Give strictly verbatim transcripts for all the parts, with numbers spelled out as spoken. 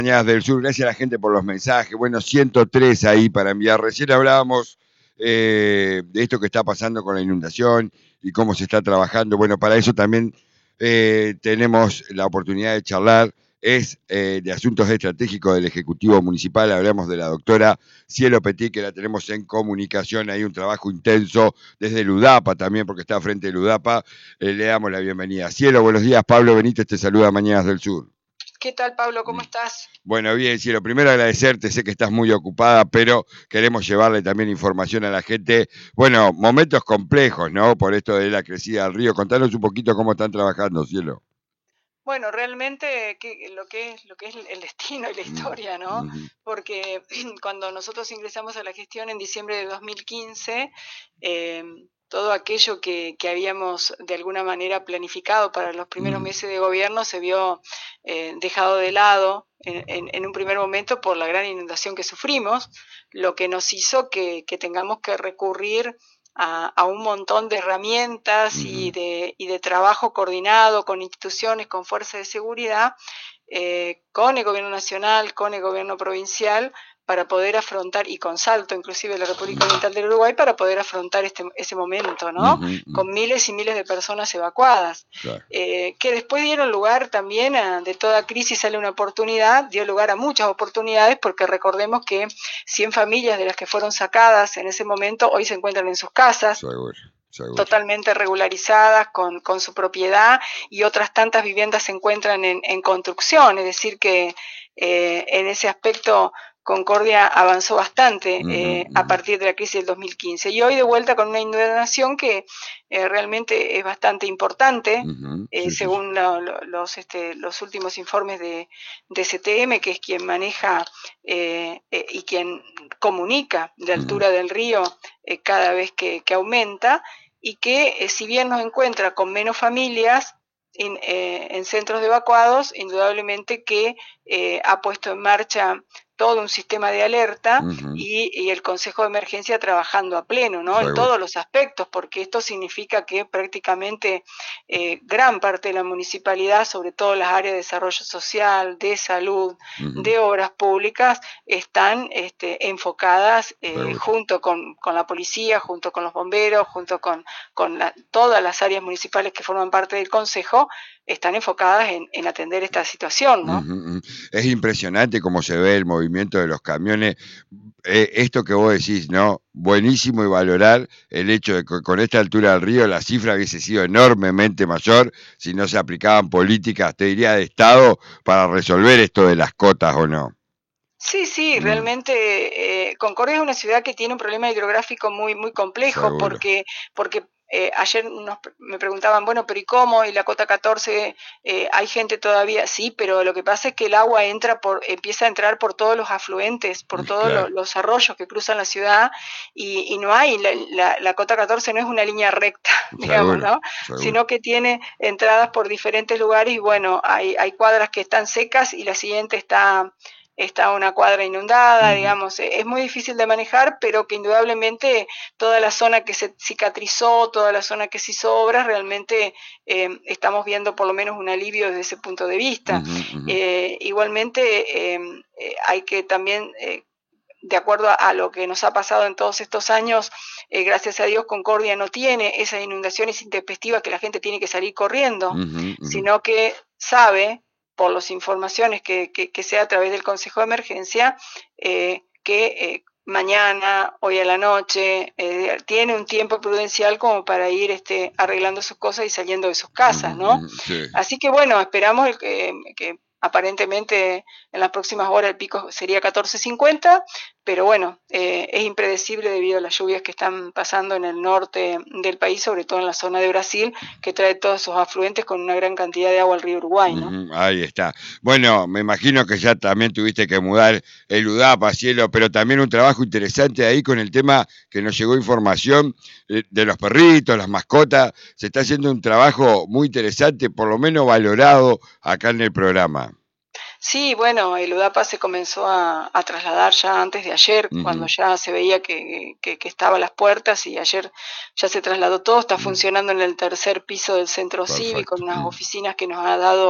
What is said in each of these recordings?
Mañanas del Sur, gracias a la gente por los mensajes. Bueno, ciento tres ahí para enviar. Recién hablábamos eh, de esto que está pasando con la inundación y cómo se está trabajando. Bueno, para eso también eh, tenemos la oportunidad de charlar. Es eh, de asuntos estratégicos del Ejecutivo Municipal. Hablamos de la doctora Cielo Petit, que la tenemos en comunicación. Hay un trabajo intenso desde el UDAPA también, porque está frente del UDAPA. Eh, le damos la bienvenida. Cielo, buenos días. Pablo Benítez te saluda Mañanas del Sur. ¿Qué tal, Pablo? ¿Cómo estás? Bueno, bien, Cielo, primero agradecerte, sé que estás muy ocupada, pero queremos llevarle también información a la gente. Bueno, momentos complejos, ¿no? Por esto de la crecida del río. Contanos un poquito cómo están trabajando, Cielo. Bueno, realmente que, lo, que es, lo que es el destino y la historia, ¿no? Uh-huh. Porque cuando nosotros ingresamos a la gestión en diciembre de dos mil quince, eh, todo aquello que, que habíamos de alguna manera planificado para los primeros Uh-huh. meses de gobierno se vio eh, dejado de lado en, en, en un primer momento por la gran inundación que sufrimos, lo que nos hizo que, que tengamos que recurrir A, a un montón de herramientas uh-huh. y, de, y de trabajo coordinado con instituciones, con fuerzas de seguridad, eh, con el gobierno nacional, con el gobierno provincial, para poder afrontar, y con Salto, inclusive la República Oriental del Uruguay, para poder afrontar este, ese momento, ¿no? Uh-huh, uh-huh. Con miles y miles de personas evacuadas, claro. eh, que después dieron lugar también a, de toda crisis sale una oportunidad, dio lugar a muchas oportunidades, porque recordemos que cien familias de las que fueron sacadas en ese momento hoy se encuentran en sus casas. Seguro. Seguro. Totalmente regularizadas con, con su propiedad, y otras tantas viviendas se encuentran en, en construcción, es decir que eh, en ese aspecto Concordia avanzó bastante eh, uh-huh, uh-huh. a partir de la crisis del dos mil quince, y hoy de vuelta con una inundación que eh, realmente es bastante importante, uh-huh, eh, sí, según sí. Lo, lo, los, este, los últimos informes de, de C T M, que es quien maneja eh, eh, y quien comunica la altura uh-huh. del río eh, cada vez que, que aumenta, y que eh, si bien nos encuentra con menos familias en, eh, en centros de evacuados, indudablemente que eh, ha puesto en marcha todo un sistema de alerta uh-huh. y, y el Consejo de Emergencia trabajando a pleno, ¿no? En todos los aspectos, porque esto significa que prácticamente eh, gran parte de la municipalidad, sobre todo las áreas de desarrollo social, de salud, uh-huh. de obras públicas, están este, enfocadas eh, junto con, con la policía, junto con los bomberos, junto con, con la, todas las áreas municipales que forman parte del Consejo, están enfocadas en, en atender esta situación, ¿no? Uh-huh. Es impresionante cómo se ve el movimiento de los camiones. Eh, esto que vos decís, ¿no? Buenísimo, y valorar el hecho de que con esta altura del río la cifra hubiese sido enormemente mayor si no se aplicaban políticas, te diría, de Estado para resolver esto de las cotas, ¿o no? Sí, sí, mm. realmente eh, Concordia es una ciudad que tiene un problema hidrográfico muy, muy complejo. Seguro. porque, porque Eh, ayer nos, me preguntaban, bueno, pero ¿y cómo? ¿Y la cota catorce eh, hay gente todavía? Sí, pero lo que pasa es que el agua entra por, empieza a entrar por todos los afluentes, por todos claro. los, los arroyos que cruzan la ciudad, y, y no hay, la, la, la cota catorce no es una línea recta, seguro, digamos, ¿no? Seguro. Sino que tiene entradas por diferentes lugares, y bueno, hay, hay cuadras que están secas y la siguiente está... está una cuadra inundada, uh-huh. digamos, es muy difícil de manejar, pero que indudablemente toda la zona que se cicatrizó, toda la zona que se hizo obras, realmente eh, estamos viendo por lo menos un alivio desde ese punto de vista. Uh-huh, uh-huh. Eh, igualmente eh, eh, hay que también... Eh, de acuerdo a, a lo que nos ha pasado en todos estos años, eh, gracias a Dios Concordia no tiene esas inundaciones intempestivas que la gente tiene que salir corriendo, uh-huh, uh-huh. sino que sabe, por las informaciones que, que, que sea a través del Consejo de Emergencia, eh, que eh, mañana, hoy a la noche, eh, tiene un tiempo prudencial como para ir este, arreglando sus cosas y saliendo de sus casas, ¿no? Sí. Así que bueno, esperamos que, que aparentemente en las próximas horas el pico sería catorce cincuenta, pero bueno, eh, es impredecible debido a las lluvias que están pasando en el norte del país, sobre todo en la zona de Brasil, que trae todos esos afluentes con una gran cantidad de agua al río Uruguay, ¿no? Uh-huh, ahí está. Bueno, me imagino que ya también tuviste que mudar el UDAPA, Cielo, pero también un trabajo interesante ahí con el tema que nos llegó información de los perritos, las mascotas. Se está haciendo un trabajo muy interesante, por lo menos valorado acá en el programa. Sí, bueno, el UDAPA se comenzó a, a trasladar ya antes de ayer, uh-huh. cuando ya se veía que, que, que estaba a las puertas, y ayer ya se trasladó todo, está uh-huh. funcionando en el tercer piso del centro Perfecto. Cívico, con unas uh-huh. oficinas que nos ha dado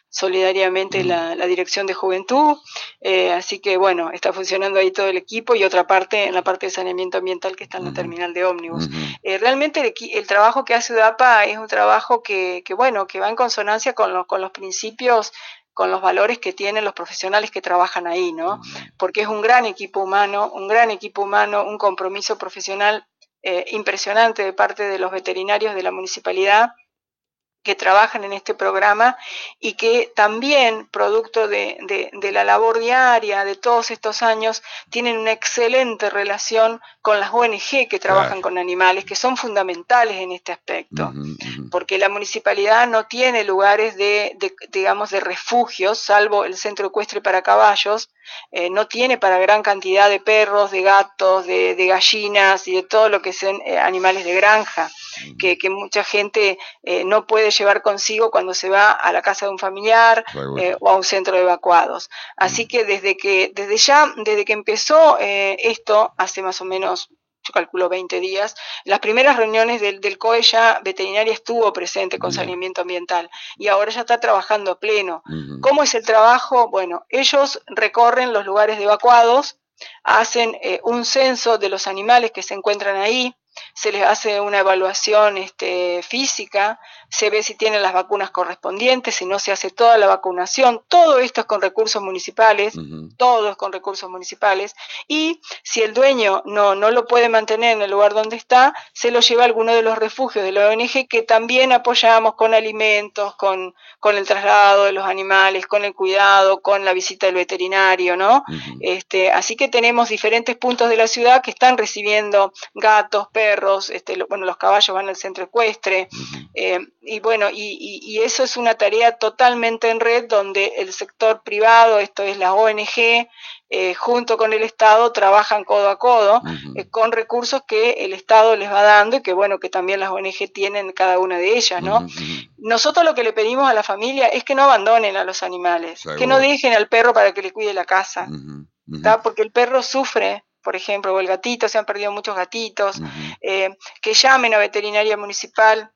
solidariamente la, la Dirección de Juventud, eh, así que bueno, está funcionando ahí todo el equipo y otra parte en la parte de saneamiento ambiental que está en la terminal de ómnibus. Uh-huh. eh, realmente el, el trabajo que hace UDAPA es un trabajo que, que bueno, que va en consonancia con los, con los principios, con los valores que tienen los profesionales que trabajan ahí, ¿no? Porque es un gran equipo humano, un gran equipo humano, un compromiso profesional eh, impresionante de parte de los veterinarios de la municipalidad que trabajan en este programa y que también, producto de, de, de la labor diaria de todos estos años, tienen una excelente relación con las O N G que trabajan claro. con animales, que son fundamentales en este aspecto, uh-huh, uh-huh. porque la municipalidad no tiene lugares de, de, digamos, de refugios, salvo el centro ecuestre para caballos, eh, no tiene para gran cantidad de perros, de gatos, de, de gallinas y de todo lo que son eh, animales de granja, uh-huh. que, que mucha gente eh, no puede llevar consigo cuando se va a la casa de un familiar eh, o a un centro de evacuados. Así uh-huh. que desde que desde ya, desde que empezó eh, esto, hace más o menos, yo calculo veinte días, las primeras reuniones del, del C O E ya veterinaria estuvo presente con Bien. saneamiento ambiental y ahora ya está trabajando a pleno. Uh-huh. ¿Cómo es el trabajo? Bueno, ellos recorren los lugares de evacuados, hacen eh, un censo de los animales que se encuentran ahí, se les hace una evaluación este, física, se ve si tienen las vacunas correspondientes, si no se hace toda la vacunación, todo esto es con recursos municipales, uh-huh. todo es con recursos municipales, y si el dueño no, no lo puede mantener en el lugar donde está, se lo lleva a alguno de los refugios de la O N G que también apoyamos con alimentos, con, con el traslado de los animales, con el cuidado, con la visita del veterinario, ¿no? Uh-huh. Este, así que tenemos diferentes puntos de la ciudad que están recibiendo gatos, perros, perros, este, lo, bueno, los caballos van al centro ecuestre, uh-huh. eh, y bueno, y, y, y eso es una tarea totalmente en red donde el sector privado, esto es la O N G, eh, junto con el Estado, trabajan codo a codo, uh-huh. eh, con recursos que el Estado les va dando y que bueno, que también las O N G tienen cada una de ellas, ¿no? Uh-huh. Nosotros lo que le pedimos a la familia es que no abandonen a los animales, Seguro. que no dejen al perro para que le cuide la casa, uh-huh. Uh-huh. porque el perro sufre, por ejemplo, o el gatito, se han perdido muchos gatitos, uh-huh. eh, que llamen a veterinaria municipal,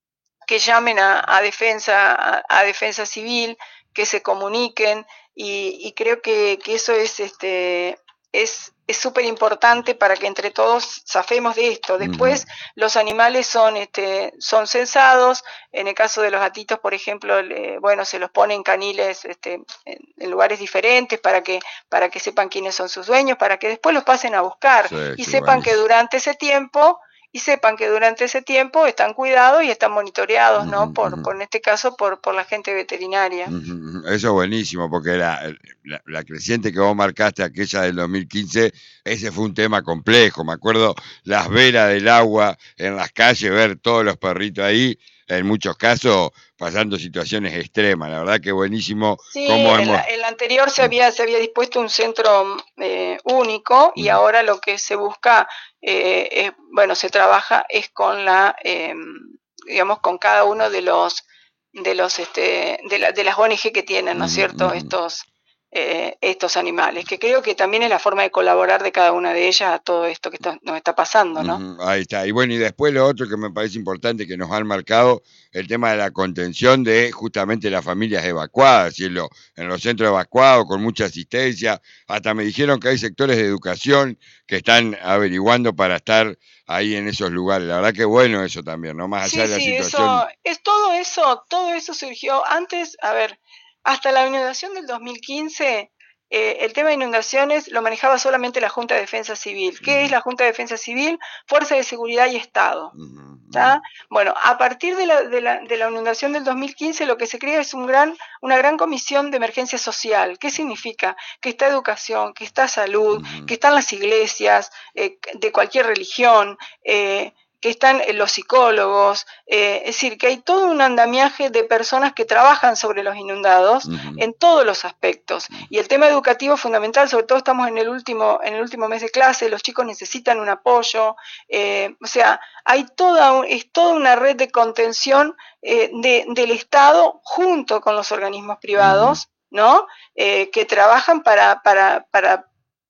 que llamen a, a defensa a, a defensa civil, que se comuniquen, y, y creo que, que eso es este es es súper importante para que entre todos zafemos de esto. Después uh-huh. los animales son este son censados, en el caso de los gatitos, por ejemplo, le, bueno, se los pone en caniles este, en, en lugares diferentes para que para que sepan quiénes son sus dueños, para que después los pasen a buscar sí, y sepan buenísimo. que durante ese tiempo y sepan que durante ese tiempo están cuidados y están monitoreados, ¿no? Uh-huh, por, uh-huh. por en este caso por, por la gente veterinaria. Uh-huh. Eso es buenísimo, porque la, la, la creciente que vos marcaste, aquella del dos mil quince, ese fue un tema complejo. Me acuerdo las veras del agua en las calles, ver todos los perritos ahí, en muchos casos pasando situaciones extremas. La verdad que buenísimo. Sí, cómo en, hemos... la, en la anterior se había, se había dispuesto un centro eh, único y uh-huh. ahora lo que se busca, eh, es, bueno, se trabaja es con la, eh, digamos, con cada uno de los, de los, este, de, la, de las O N G que tienen, ¿no es uh-huh. cierto? Estos Eh, estos animales, que creo que también es la forma de colaborar de cada una de ellas a todo esto que está, nos está pasando, ¿no? Uh-huh, ahí está. Y bueno, y después lo otro que me parece importante que nos han marcado, el tema de la contención de justamente las familias evacuadas, y en, lo, en los centros evacuados con mucha asistencia. Hasta me dijeron que hay sectores de educación que están averiguando para estar ahí en esos lugares. La verdad que bueno eso también, ¿no? Más allá sí, de la sí, situación. Eso, es todo eso, todo eso surgió antes, a ver, hasta la inundación del dos mil quince, eh, el tema de inundaciones lo manejaba solamente la Junta de Defensa Civil. ¿Qué uh-huh. es la Junta de Defensa Civil? Fuerza de Seguridad y Estado. Uh-huh. ¿Tá? Bueno, a partir de la, de, la, de la inundación del dos mil quince, lo que se crea es un gran, una gran comisión de emergencia social. ¿Qué significa? Que está educación, que está salud, uh-huh. que están las iglesias eh, de cualquier religión, eh, que están los psicólogos, eh, es decir, que hay todo un andamiaje de personas que trabajan sobre los inundados uh-huh. en todos los aspectos. Y el tema educativo es fundamental, sobre todo estamos en el último, en el último mes de clase, los chicos necesitan un apoyo, eh, o sea, hay toda, es toda una red de contención eh, de, del Estado junto con los organismos privados, uh-huh. ¿no? Eh, que trabajan para, para, para, para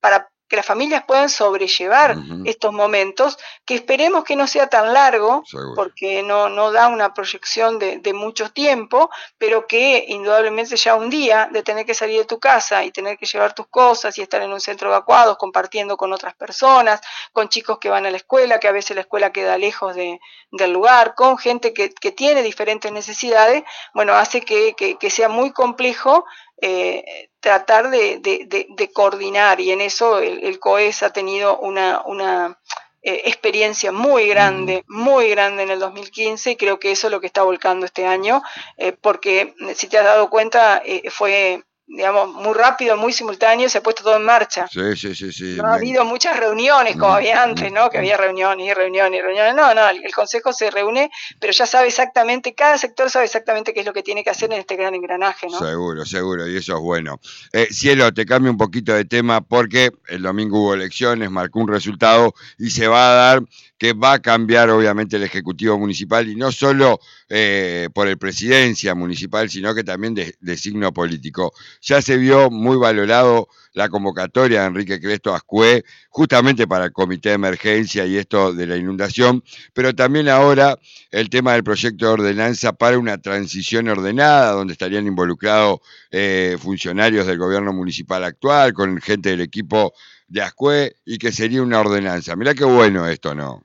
que las familias puedan sobrellevar uh-huh. estos momentos, que esperemos que no sea tan largo, Seguro. porque no, no da una proyección de, de mucho tiempo, pero que indudablemente ya un día de tener que salir de tu casa y tener que llevar tus cosas y estar en un centro evacuado, compartiendo con otras personas, con chicos que van a la escuela, que a veces la escuela queda lejos de, del lugar, con gente que, que tiene diferentes necesidades, bueno, hace que, que, que sea muy complejo Eh, tratar de, de, de, de coordinar, y en eso el, el COES ha tenido una, una eh, experiencia muy grande, muy grande en el dos mil quince, y creo que eso es lo que está volcando este año, eh, porque si te has dado cuenta eh, fue, digamos, muy rápido, muy simultáneo, se ha puesto todo en marcha. Sí, sí, sí, sí. No ha habido muchas reuniones como había antes, ¿no? Que había reuniones y reuniones y reuniones. No, no, el, el Consejo se reúne, pero ya sabe exactamente, cada sector sabe exactamente qué es lo que tiene que hacer en este gran engranaje, ¿no? Seguro, seguro, y eso es bueno. Eh, Cielo, te cambio un poquito de tema porque el domingo hubo elecciones, marcó un resultado y se va a dar que va a cambiar obviamente el Ejecutivo Municipal, y no solo eh, por el presidencia municipal, sino que también de, de signo político. Ya se vio muy valorado la convocatoria de Enrique Cresto Ascué, justamente para el comité de emergencia y esto de la inundación, pero también ahora el tema del proyecto de ordenanza para una transición ordenada, donde estarían involucrados eh, funcionarios del gobierno municipal actual, con gente del equipo de Ascué, y que sería una ordenanza. Mirá qué bueno esto, ¿no?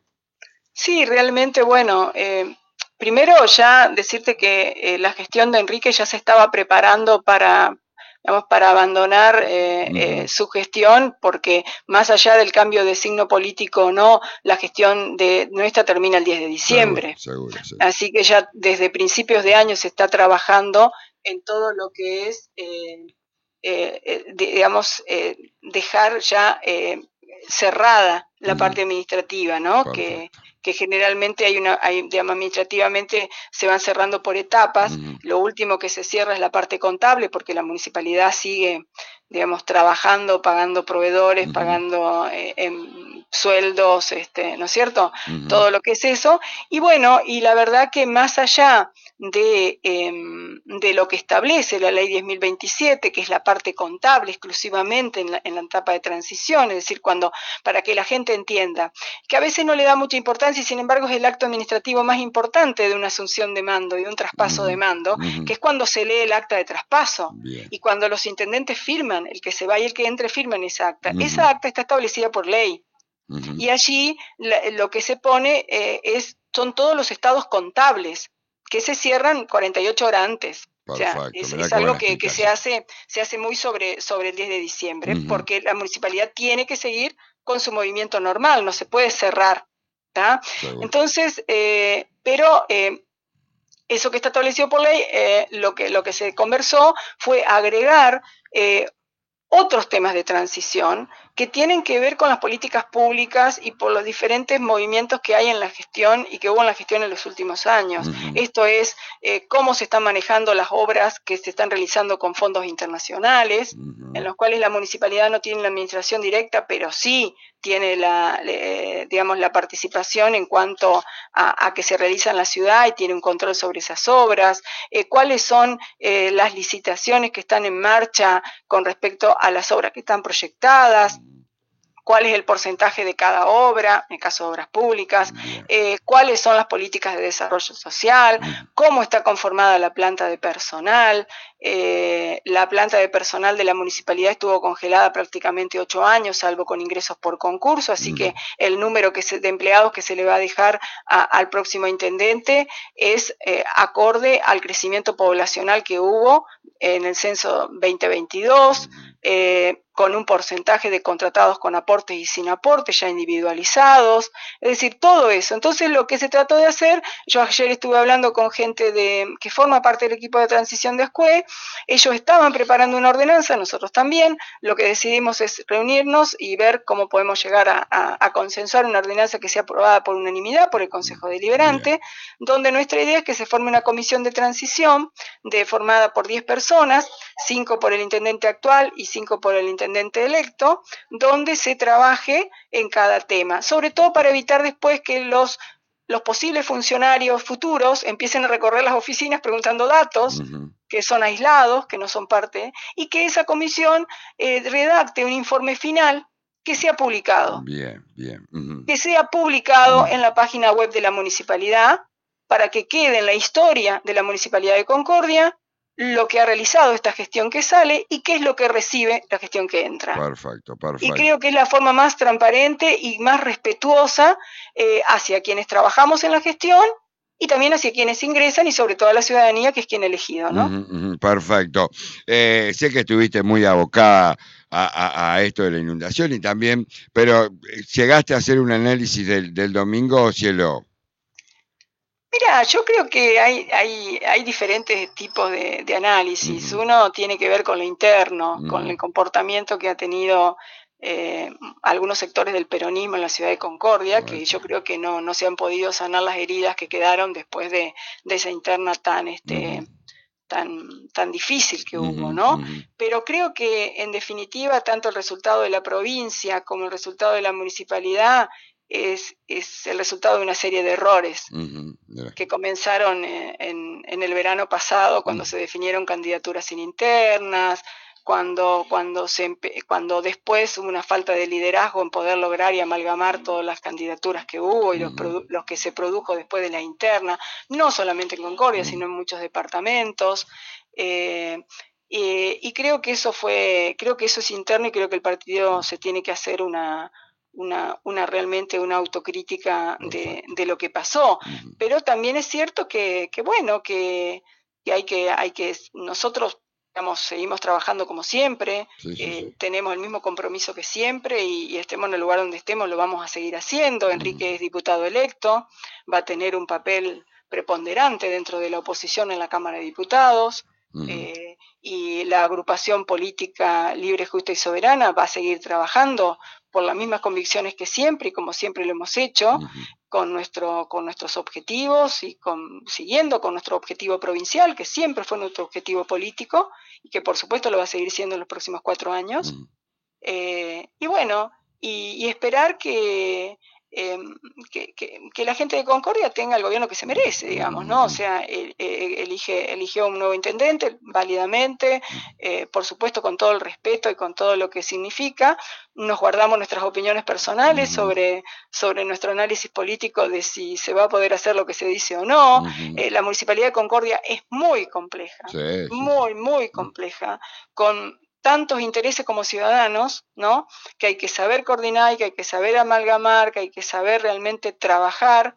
Sí, realmente bueno. Eh, primero ya decirte que eh, la gestión de Enrique ya se estaba preparando para, digamos, para abandonar eh, uh-huh. eh, su gestión, porque más allá del cambio de signo político o no, la gestión de nuestra termina el diez de diciembre. Seguro, seguro, sí. Así que ya desde principios de año se está trabajando en todo lo que es, eh, eh, eh, digamos, eh, dejar ya eh, cerrada la uh-huh. parte administrativa, ¿no? Que, que generalmente hay una, hay, digamos, administrativamente se van cerrando por etapas. Uh-huh. Lo último que se cierra es la parte contable, porque la municipalidad sigue, digamos, trabajando, pagando proveedores, uh-huh. pagando eh, en sueldos, este, ¿no es cierto? Uh-huh. Todo lo que es eso. Y bueno, y la verdad que más allá de, eh, de lo que establece la ley diez mil veintisiete, que es la parte contable exclusivamente en la, en la etapa de transición, es decir, cuando, para que la gente entienda, que a veces no le da mucha importancia y sin embargo es el acto administrativo más importante de una asunción de mando y de un traspaso uh-huh. de mando, uh-huh. que es cuando se lee el acta de traspaso. Bien. Y cuando los intendentes firman, el que se va y el que entre firman esa acta. Uh-huh. Esa acta está establecida por ley. Uh-huh. Y allí la, lo que se pone eh, es, son todos los estados contables que se cierran cuarenta y ocho horas antes. Perfecto, o sea, es, es algo que, que se hace se hace muy sobre, sobre el diez de diciembre, uh-huh. porque la municipalidad tiene que seguir con su movimiento normal, no se puede cerrar. Entonces, eh, pero eh, eso que está establecido por ley, eh, lo, que, lo que se conversó fue agregar eh, otros temas de transición que tienen que ver con las políticas públicas y por los diferentes movimientos que hay en la gestión y que hubo en la gestión en los últimos años. Uh-huh. Esto es eh, cómo se están manejando las obras que se están realizando con fondos internacionales, uh-huh. en los cuales la municipalidad no tiene la administración directa, pero sí tiene la, eh, digamos, la participación en cuanto a, a que se realiza en la ciudad y tiene un control sobre esas obras, eh, cuáles son eh, las licitaciones que están en marcha con respecto a las obras que están proyectadas, cuál es el porcentaje de cada obra, en el caso de obras públicas, eh, cuáles son las políticas de desarrollo social, cómo está conformada la planta de personal. Eh, la planta de personal de la municipalidad estuvo congelada prácticamente ocho años, salvo con ingresos por concurso, así que el número que se, de empleados que se le va a dejar a, al próximo intendente es eh, acorde al crecimiento poblacional que hubo en el censo veinte veintidós, eh, con un porcentaje de contratados con aportes y sin aportes ya individualizados, es decir, todo eso. Entonces lo que se trató de hacer, yo ayer estuve hablando con gente de, que forma parte del equipo de transición de Ascué, ellos estaban preparando una ordenanza, nosotros también, lo que decidimos es reunirnos y ver cómo podemos llegar a, a, a consensuar una ordenanza que sea aprobada por unanimidad por el Consejo Deliberante, Bien. donde nuestra idea es que se forme una comisión de transición de, formada por diez personas, cinco por el intendente actual y cinco por el intendente electo, donde se trabaje en cada tema, sobre todo para evitar después que los, los posibles funcionarios futuros empiecen a recorrer las oficinas preguntando datos, uh-huh. que son aislados, que no son parte, y que esa comisión eh, redacte un informe final que sea publicado. Bien, bien. Uh-huh. Que sea publicado uh-huh. en la página web de la municipalidad para que quede en la historia de la Municipalidad de Concordia lo que ha realizado esta gestión que sale y qué es lo que recibe la gestión que entra. Perfecto, perfecto. Y creo que es la forma más transparente y más respetuosa eh, hacia quienes trabajamos en la gestión y también hacia quienes ingresan y sobre todo a la ciudadanía, que es quien ha elegido, ¿no? Uh-huh, uh-huh, perfecto. Eh, sé que estuviste muy abocada a, a, a esto de la inundación y también, pero ¿llegaste a hacer un análisis del, del domingo, Cielo? Mira, yo creo que hay, hay, hay diferentes tipos de, de análisis. Uh-huh. Uno tiene que ver con lo interno, uh-huh. con el comportamiento que ha tenido eh, algunos sectores del peronismo en la ciudad de Concordia, uh-huh. que yo creo que no, no se han podido sanar las heridas que quedaron después de, de esa interna tan, este, uh-huh. tan, tan difícil que uh-huh. hubo, ¿no? Uh-huh. Pero creo que, en definitiva, tanto el resultado de la provincia como el resultado de la municipalidad Es, es el resultado de una serie de errores uh-huh, yeah. que comenzaron en, en el verano pasado, cuando uh-huh. se definieron candidaturas sin internas, cuando, cuando, se, cuando después hubo una falta de liderazgo en poder lograr y amalgamar todas las candidaturas que hubo y uh-huh. los, produ- los que se produjo después de la interna, no solamente en Concordia, uh-huh. sino en muchos departamentos. Eh, eh, y creo que eso fue, creo que eso es interno y creo que el partido se tiene que hacer una Una, una realmente una autocrítica de, de lo que pasó, uh-huh. pero también es cierto que, que bueno, que, que hay que, hay que, nosotros digamos, seguimos trabajando como siempre, sí, sí, eh, sí. tenemos el mismo compromiso que siempre y, y estemos en el lugar donde estemos, lo vamos a seguir haciendo. Enrique uh-huh. es diputado electo, va a tener un papel preponderante dentro de la oposición en la Cámara de Diputados. Uh-huh. Eh, y la agrupación política libre, justa y soberana va a seguir trabajando por las mismas convicciones que siempre y como siempre lo hemos hecho, uh-huh. con, nuestro, con nuestros objetivos y con, siguiendo con nuestro objetivo provincial, que siempre fue nuestro objetivo político y que por supuesto lo va a seguir siendo en los próximos cuatro años. Uh-huh. Eh, y bueno, y, y esperar que, eh, que, que, que la gente de Concordia tenga el gobierno que se merece, digamos, ¿no? O sea, el, el, elige, eligió un nuevo intendente válidamente, eh, por supuesto con todo el respeto y con todo lo que significa. Nos guardamos nuestras opiniones personales uh-huh. sobre, sobre nuestro análisis político de si se va a poder hacer lo que se dice o no. Uh-huh. Eh, la Municipalidad de Concordia es muy compleja, sí, sí. muy, muy compleja, con tantos intereses como ciudadanos, ¿no? Que hay que saber coordinar, que hay que saber amalgamar, que hay que saber realmente trabajar,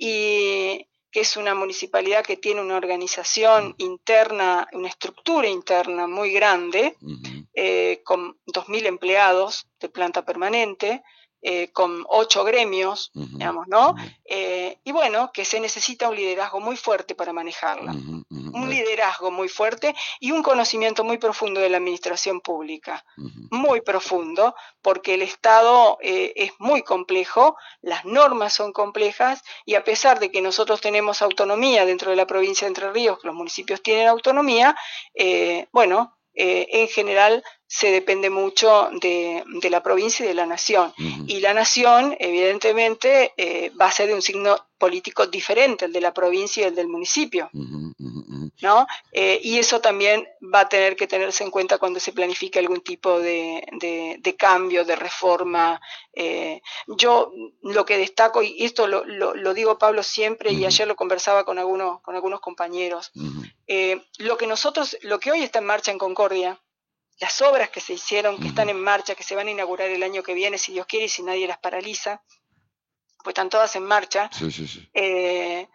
y que es una municipalidad que tiene una organización interna, una estructura interna muy grande, uh-huh. eh, con dos mil empleados de planta permanente, eh, con ocho gremios, uh-huh. digamos, ¿no? Uh-huh. Eh, y bueno, que se necesita un liderazgo muy fuerte para manejarla. Uh-huh. Uh-huh. Un liderazgo muy fuerte y un conocimiento muy profundo de la administración pública. Uh-huh. Muy profundo, porque el Estado eh, es muy complejo, las normas son complejas, y a pesar de que nosotros tenemos autonomía dentro de la provincia de Entre Ríos, que los municipios tienen autonomía, eh, bueno, eh, en general se depende mucho de, de la provincia y de la nación. Uh-huh. Y la nación, evidentemente, eh, va a ser de un signo político diferente, el de la provincia y el del municipio. Uh-huh, uh-huh. ¿No? Eh, y eso también va a tener que tenerse en cuenta cuando se planifique algún tipo de, de, de cambio, de reforma. Eh, yo lo que destaco, y esto lo, lo, lo digo, Pablo, siempre, uh-huh. y ayer lo conversaba con algunos, con algunos compañeros, uh-huh. eh, lo que nosotros, lo que hoy está en marcha en Concordia, las obras que se hicieron, que uh-huh. están en marcha, que se van a inaugurar el año que viene, si Dios quiere, y si nadie las paraliza, pues están todas en marcha, sí, sí, sí. Eh,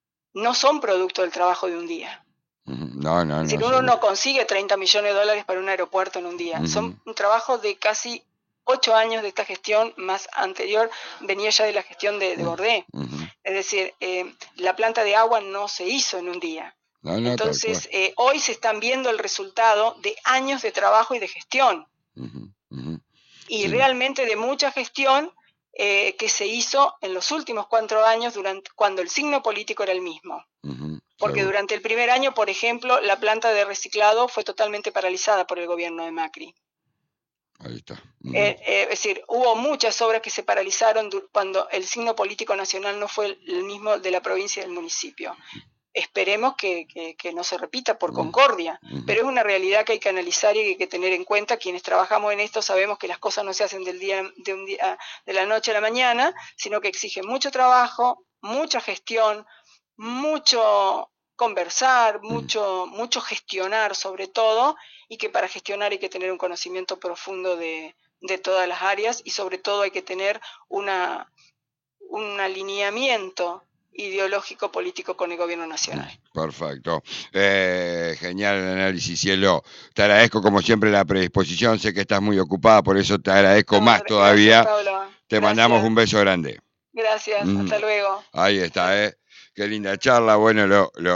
no son producto del trabajo de un día. Uh-huh. No, no, es decir, no, uno seguro. no consigue treinta millones de dólares para un aeropuerto en un día. Uh-huh. Son un trabajo de casi ocho años de esta gestión, más anterior venía ya de la gestión de, de Bordé. Uh-huh. Es decir, eh, la planta de agua no se hizo en un día. No, no, Entonces, eh, hoy se están viendo el resultado de años de trabajo y de gestión. Uh-huh, uh-huh. Y Sí. realmente de mucha gestión eh, que se hizo en los últimos cuatro años durante, cuando el signo político era el mismo. Uh-huh, Porque seguro. durante el primer año, por ejemplo, la planta de reciclado fue totalmente paralizada por el gobierno de Macri. Ahí está. Uh-huh. Eh, eh, es decir, hubo muchas obras que se paralizaron cuando el signo político nacional no fue el mismo de la provincia y del municipio. esperemos que, que, que no se repita por concordia, uh-huh. pero es una realidad que hay que analizar y que hay que tener en cuenta. Quienes trabajamos en esto sabemos que las cosas no se hacen del día, de, un día, de la noche a la mañana, sino que exigen mucho trabajo, mucha gestión, mucho conversar, mucho, uh-huh. mucho gestionar sobre todo, y que para gestionar hay que tener un conocimiento profundo de, de todas las áreas, y sobre todo hay que tener una, un alineamiento ideológico político con el gobierno nacional. Perfecto. Eh, genial el análisis, Cielo. Te agradezco como siempre la predisposición. Sé que estás muy ocupada, por eso te agradezco no, más todavía. Pablo. Te gracias. Mandamos un beso grande. Gracias, mm. hasta luego. Ahí está, ¿eh? Qué linda charla. Bueno, lo, lo